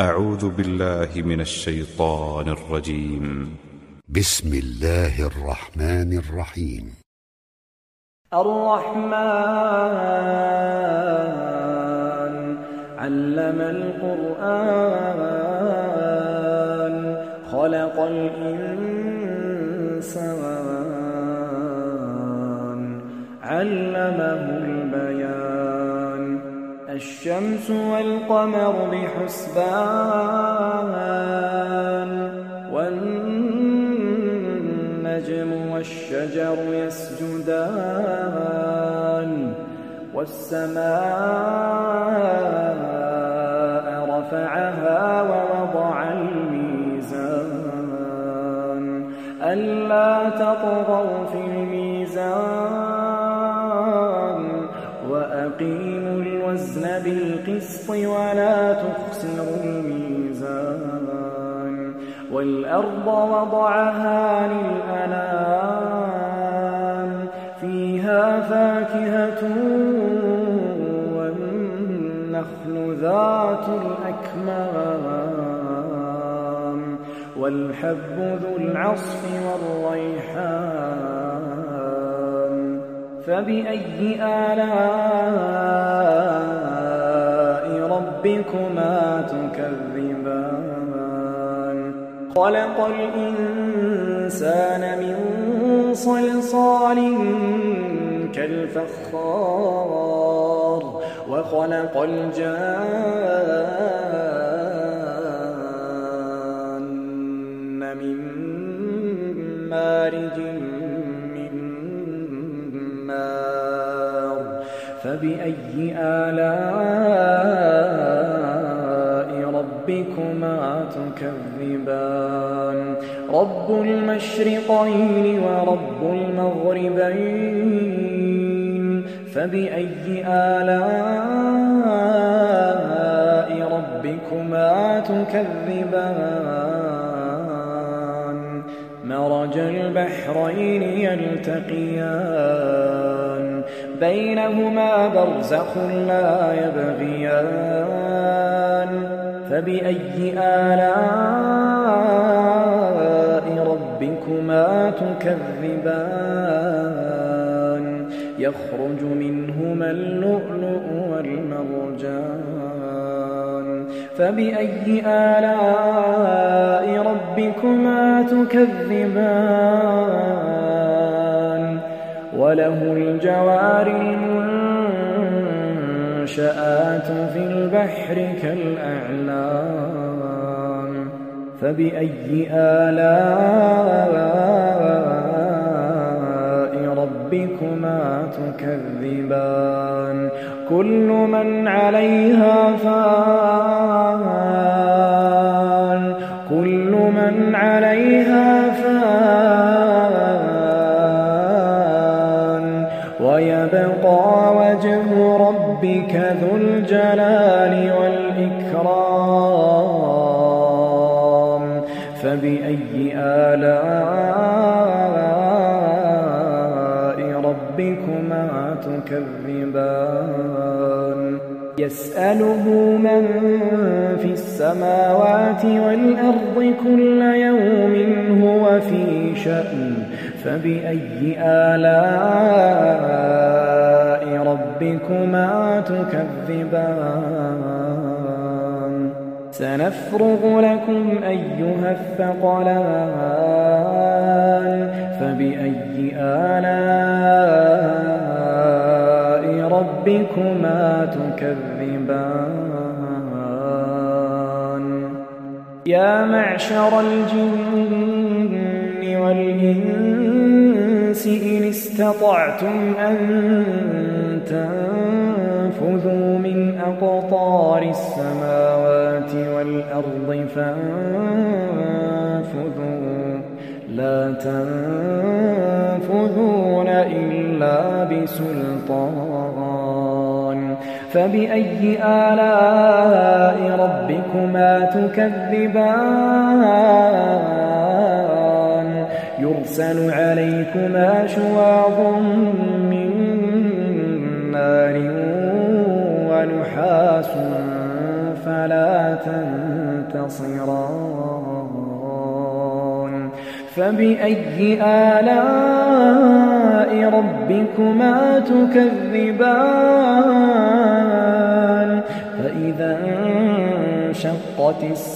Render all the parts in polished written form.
أعوذ بالله من الشيطان الرجيم. بسم الله الرحمن الرحيم. الرحمن علم القرآن خلق الإنسان علمه البيان الشمس والقمر بحسبان والنجم والشجر يسجدان والسماء رفعها ووضع الميزان ألا تطغوا في الميزان وأقيموا الوزن بالقسط ولا تخسروا الميزان والأرض وضعها للأنام فيها فاكهة والنخل ذات الأكمام والحب ذو العصف والريحان فبأي آلاء ربكما تكذبان خلق الإنسان من صلصال كالفخار وخلق الجان من مارج من نار فبأي آلاء ربكما تكذبان رب المشرقين ورب المغربين فبأي آلاء ربكما تكذبان مرج البحرين يلتقيان بينهما برزخ لا يبغيان فبأي آلاء ربكما تكذبان يخرج منهما اللؤلؤ والمرجان فبأي آلاء ربكما تكذبان وله الجوار المنشآت في البحر كالأعلام فبأي آلاء ربكما تكذبان كل من عليها فان كل من عليها فان ويبقى وجه ربك ذو الجلال والإكرام فبأي آلاء ربكما تكذبان يسأله من في السماوات والأرض كل يوم هو في شأن فبأي آلاء ربكما تكذبان سنفرغ لكم أيها الثقلان فبأي آلاء ربكما تكذبان يا معشر الجن والإنس إن استطعتم أن تنفذوا من أقطار السماوات والأرض فانفذوا لا تنفذون إلا بسلطان فبأي آلاء ربكما تكذبان يرسل عليكما شواظ من نار ونحاس فلا تنتصران فبأي آلاء ربكما تكذبان فإذا انشقت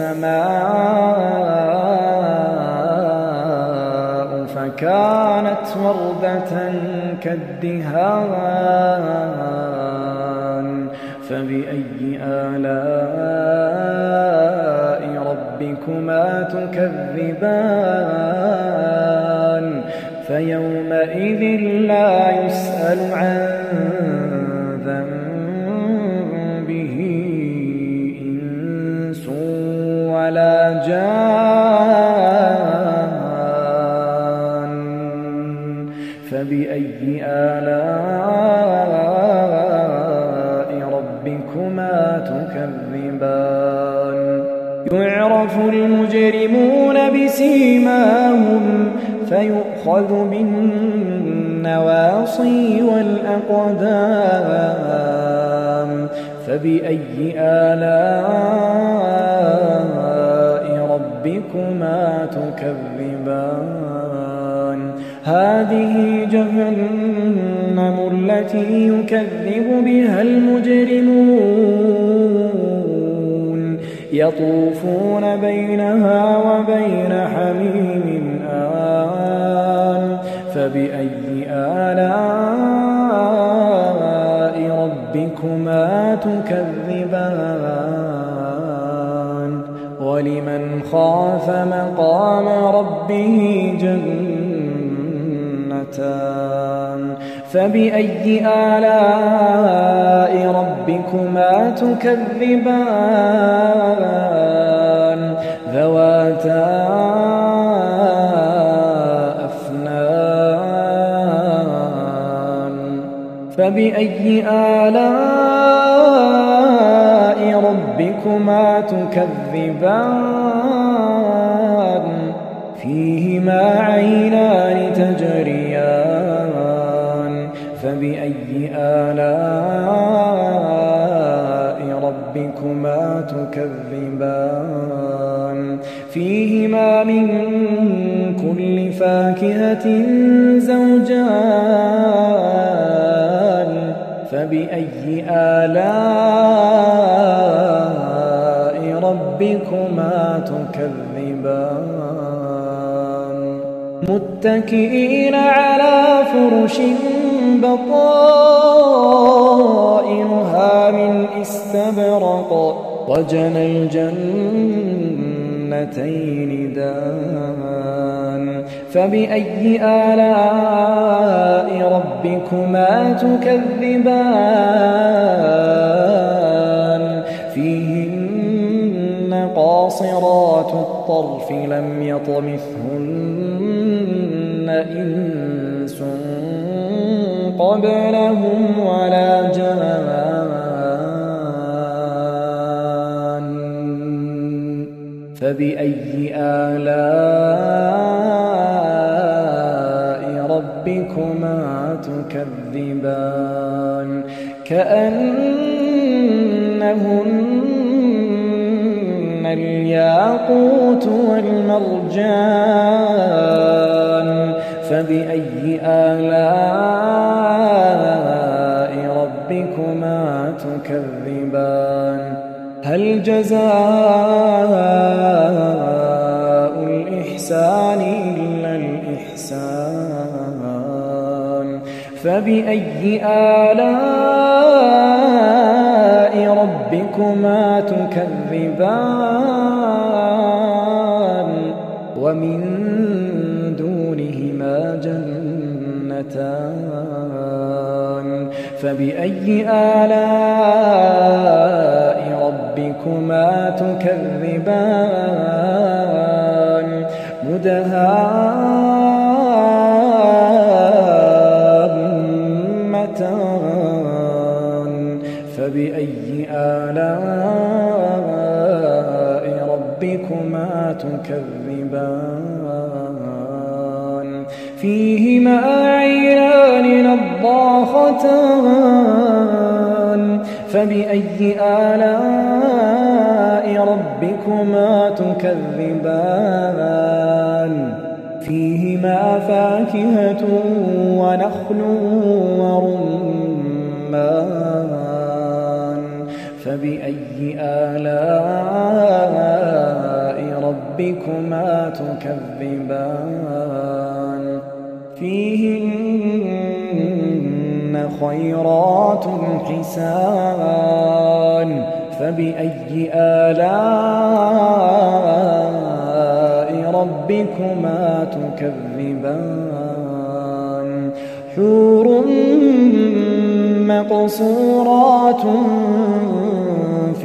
السماء فكانت وردة كالدهان فبأي آلاء ربكما تكذبان فيومئذ لا يسأل عن ذنبه إنس ولا جان فبأي آلاء ربكما تكذبان يعرف المجرمون بسيماهم فيؤخذ بالنواصي والأقدام فبأي آلاء ربكما تكذبان هذه جهنم التي يكذب بها المجرمون يطوفون بينها وبين حميم آن فبأي آلاء ربكما تكذبان ولمن خاف مقام ربه جنتان فبأي آلاء ربكما تكذبان ذواتا أفنان فبأي آلاء ربكما تكذبان فيهما عينان تجريان فبأي آلاء ربكما تكذبان فيهما من كل فاكهة زوجان فبأي آلاء ربكما تكذبان متكئين على فرش بطائنها من استبرق وجنى الجنتين دان فبأي آلاء ربكما تكذبان فيهن قاصرات الطرف لم يطمثهن إنس قبلهم ولا جان فبأي آلاء ربكما تكذبان كأنهن الياقوت والمرجان فبأي آلاء ربكما تكذبان هل جزاء الإحسان إلا الإحسان فبأي آلاء ربكما تكذبان ومن دونهما جنتان فبأي آلاء ربكما تكذبان مدهامتان فبأي آلاء ربكما تكذبان فيهما عينان نضاختان فبأي آلاء ربكما تكذبان فيهما فاكهة ونخل ورمان فبأي آلاء ربكما تكذبان فيهن خيرات حسان فبأي آلاء ربكما تكذبان حور مقصورات في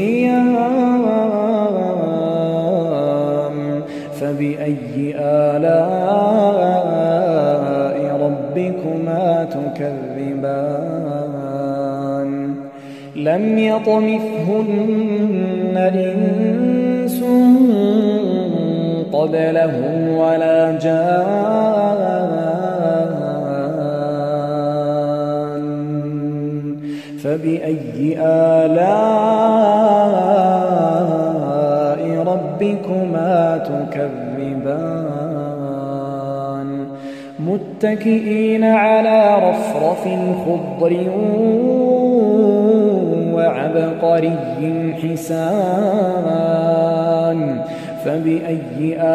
الخيام فبأي آلاء ربكما تكذبان لم يطمثهن إنس قبلهم ولا جان فبأي آلاء ربكما تكذبان متكئين على رفرف خضر وعبقري حسان فبأي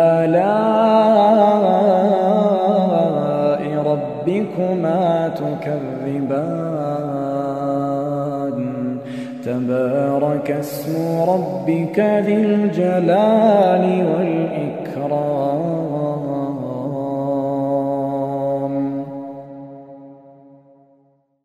آلاء ربكما تكذبان تبارك اسم ربك ذي الجلال والإكرام